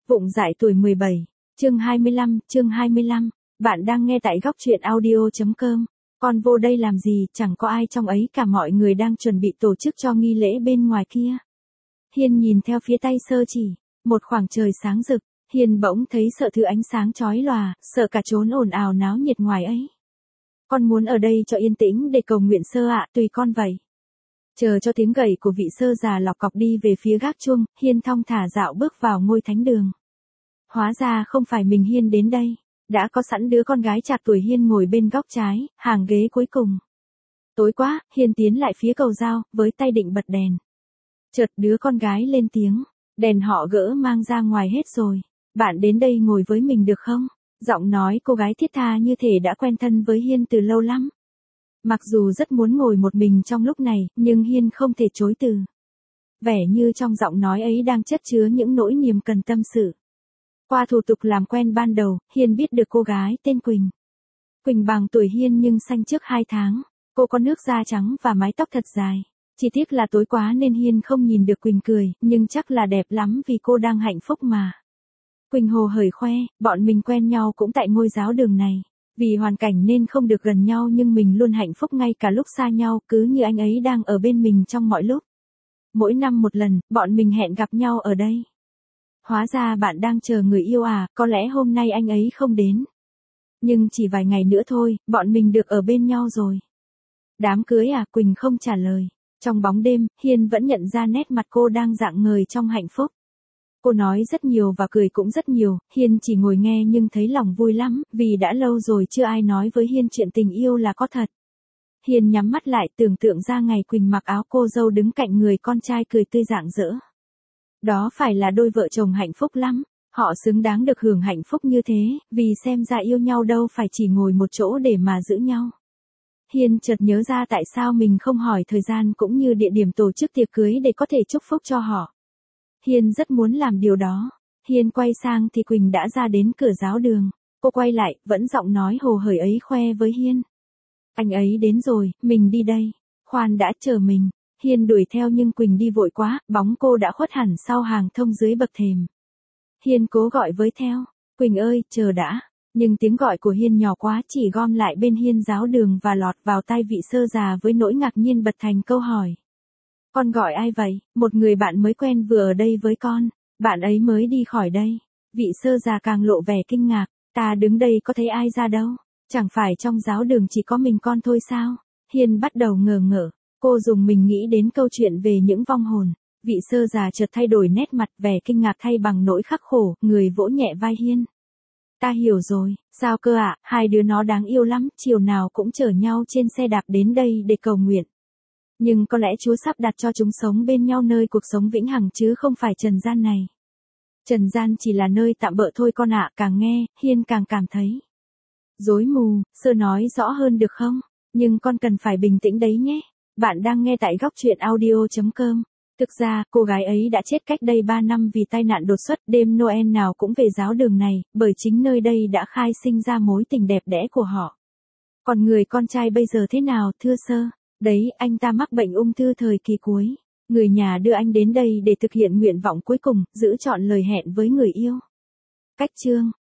Vụng dại tuổi 17, chương 25, bạn đang nghe tại góc truyện audio.com. Con vô đây làm gì, chẳng có ai trong ấy cả, mọi người đang chuẩn bị tổ chức cho nghi lễ bên ngoài kia. Hiên nhìn theo phía tay sơ chỉ, một khoảng trời sáng rực, Hiên bỗng thấy sợ thứ ánh sáng chói lòa, sợ cả chốn ồn ào náo nhiệt ngoài ấy. Con muốn ở đây cho yên tĩnh để cầu nguyện sơ ạ, tùy con vậy. Chờ cho tiếng gậy của vị sơ già lọc cọc đi về phía gác chuông, Hiên thong thả dạo bước vào ngôi thánh đường. Hóa ra không phải mình Hiên đến đây, đã có sẵn đứa con gái trạc tuổi Hiên ngồi bên góc trái, hàng ghế cuối cùng. Tối quá, Hiên tiến lại phía cầu dao, với tay định bật đèn. Chợt đứa con gái lên tiếng, đèn họ gỡ mang ra ngoài hết rồi, bạn đến đây ngồi với mình được không? Giọng nói cô gái thiết tha như thể đã quen thân với Hiên từ lâu lắm. Mặc dù rất muốn ngồi một mình trong lúc này, nhưng Hiên không thể chối từ. Vẻ như trong giọng nói ấy đang chất chứa những nỗi niềm cần tâm sự. Qua thủ tục làm quen ban đầu, Hiên biết được cô gái tên Quỳnh. Quỳnh bằng tuổi Hiên nhưng sanh trước 2 tháng. Cô có nước da trắng và mái tóc thật dài. Chỉ tiếc là tối quá nên Hiên không nhìn được Quỳnh cười, nhưng chắc là đẹp lắm vì cô đang hạnh phúc mà. Quỳnh hồ hởi khoe, bọn mình quen nhau cũng tại ngôi giáo đường này. Vì hoàn cảnh nên không được gần nhau nhưng mình luôn hạnh phúc ngay cả lúc xa nhau, cứ như anh ấy đang ở bên mình trong mọi lúc. Mỗi năm một lần, bọn mình hẹn gặp nhau ở đây. Hóa ra bạn đang chờ người yêu à, có lẽ hôm nay anh ấy không đến. Nhưng chỉ vài ngày nữa thôi, bọn mình được ở bên nhau rồi. Đám cưới à, Quỳnh không trả lời. Trong bóng đêm, Hiên vẫn nhận ra nét mặt cô đang rạng ngời trong hạnh phúc. Cô nói rất nhiều và cười cũng rất nhiều, Hiên chỉ ngồi nghe nhưng thấy lòng vui lắm, vì đã lâu rồi chưa ai nói với Hiên chuyện tình yêu là có thật. Hiên nhắm mắt lại tưởng tượng ra ngày Quỳnh mặc áo cô dâu đứng cạnh người con trai cười tươi rạng rỡ. Đó phải là đôi vợ chồng hạnh phúc lắm, họ xứng đáng được hưởng hạnh phúc như thế, vì xem ra yêu nhau đâu phải chỉ ngồi một chỗ để mà giữ nhau. Hiên chợt nhớ ra tại sao mình không hỏi thời gian cũng như địa điểm tổ chức tiệc cưới để có thể chúc phúc cho họ. Hiên rất muốn làm điều đó. Hiên quay sang thì Quỳnh đã ra đến cửa giáo đường. Cô quay lại, vẫn giọng nói hồ hởi ấy khoe với Hiên. Anh ấy đến rồi, mình đi đây. Khoan đã, chờ mình. Hiên đuổi theo nhưng Quỳnh đi vội quá, bóng cô đã khuất hẳn sau hàng thông dưới bậc thềm. Hiên cố gọi với theo. Quỳnh ơi, chờ đã. Nhưng tiếng gọi của Hiên nhỏ quá chỉ gom lại bên Hiên giáo đường và lọt vào tai vị sơ già với nỗi ngạc nhiên bật thành câu hỏi. Con gọi ai vậy? Một người bạn mới quen vừa ở đây với con. Bạn ấy mới đi khỏi đây. Vị sơ già càng lộ vẻ kinh ngạc. Ta đứng đây có thấy ai ra đâu. Chẳng phải trong giáo đường chỉ có mình con thôi sao? Hiên bắt đầu ngờ ngợ. Cô dùng mình nghĩ đến câu chuyện về những vong hồn. Vị sơ già chợt thay đổi nét mặt, vẻ kinh ngạc thay bằng nỗi khắc khổ, người vỗ nhẹ vai Hiên. Ta hiểu rồi, sao cơ ạ, hai đứa nó đáng yêu lắm, chiều nào cũng chở nhau trên xe đạp đến đây để cầu nguyện. Nhưng có lẽ Chúa sắp đặt cho chúng sống bên nhau nơi cuộc sống vĩnh hằng chứ không phải trần gian này. Trần gian chỉ là nơi tạm bợ thôi con ạ, càng nghe, Hiên càng cảm thấy rối mù. Sơ nói rõ hơn được không? Nhưng con cần phải bình tĩnh đấy nhé. Bạn đang nghe tại góc truyện audio.com. Thực ra, cô gái ấy đã chết cách đây 3 năm vì tai nạn đột xuất, đêm Noel nào cũng về giáo đường này, bởi chính nơi đây đã khai sinh ra mối tình đẹp đẽ của họ. Còn người con trai bây giờ thế nào, thưa sơ? Đấy, anh ta mắc bệnh ung thư thời kỳ cuối. Người nhà đưa anh đến đây để thực hiện nguyện vọng cuối cùng, giữ trọn lời hẹn với người yêu. Cách chương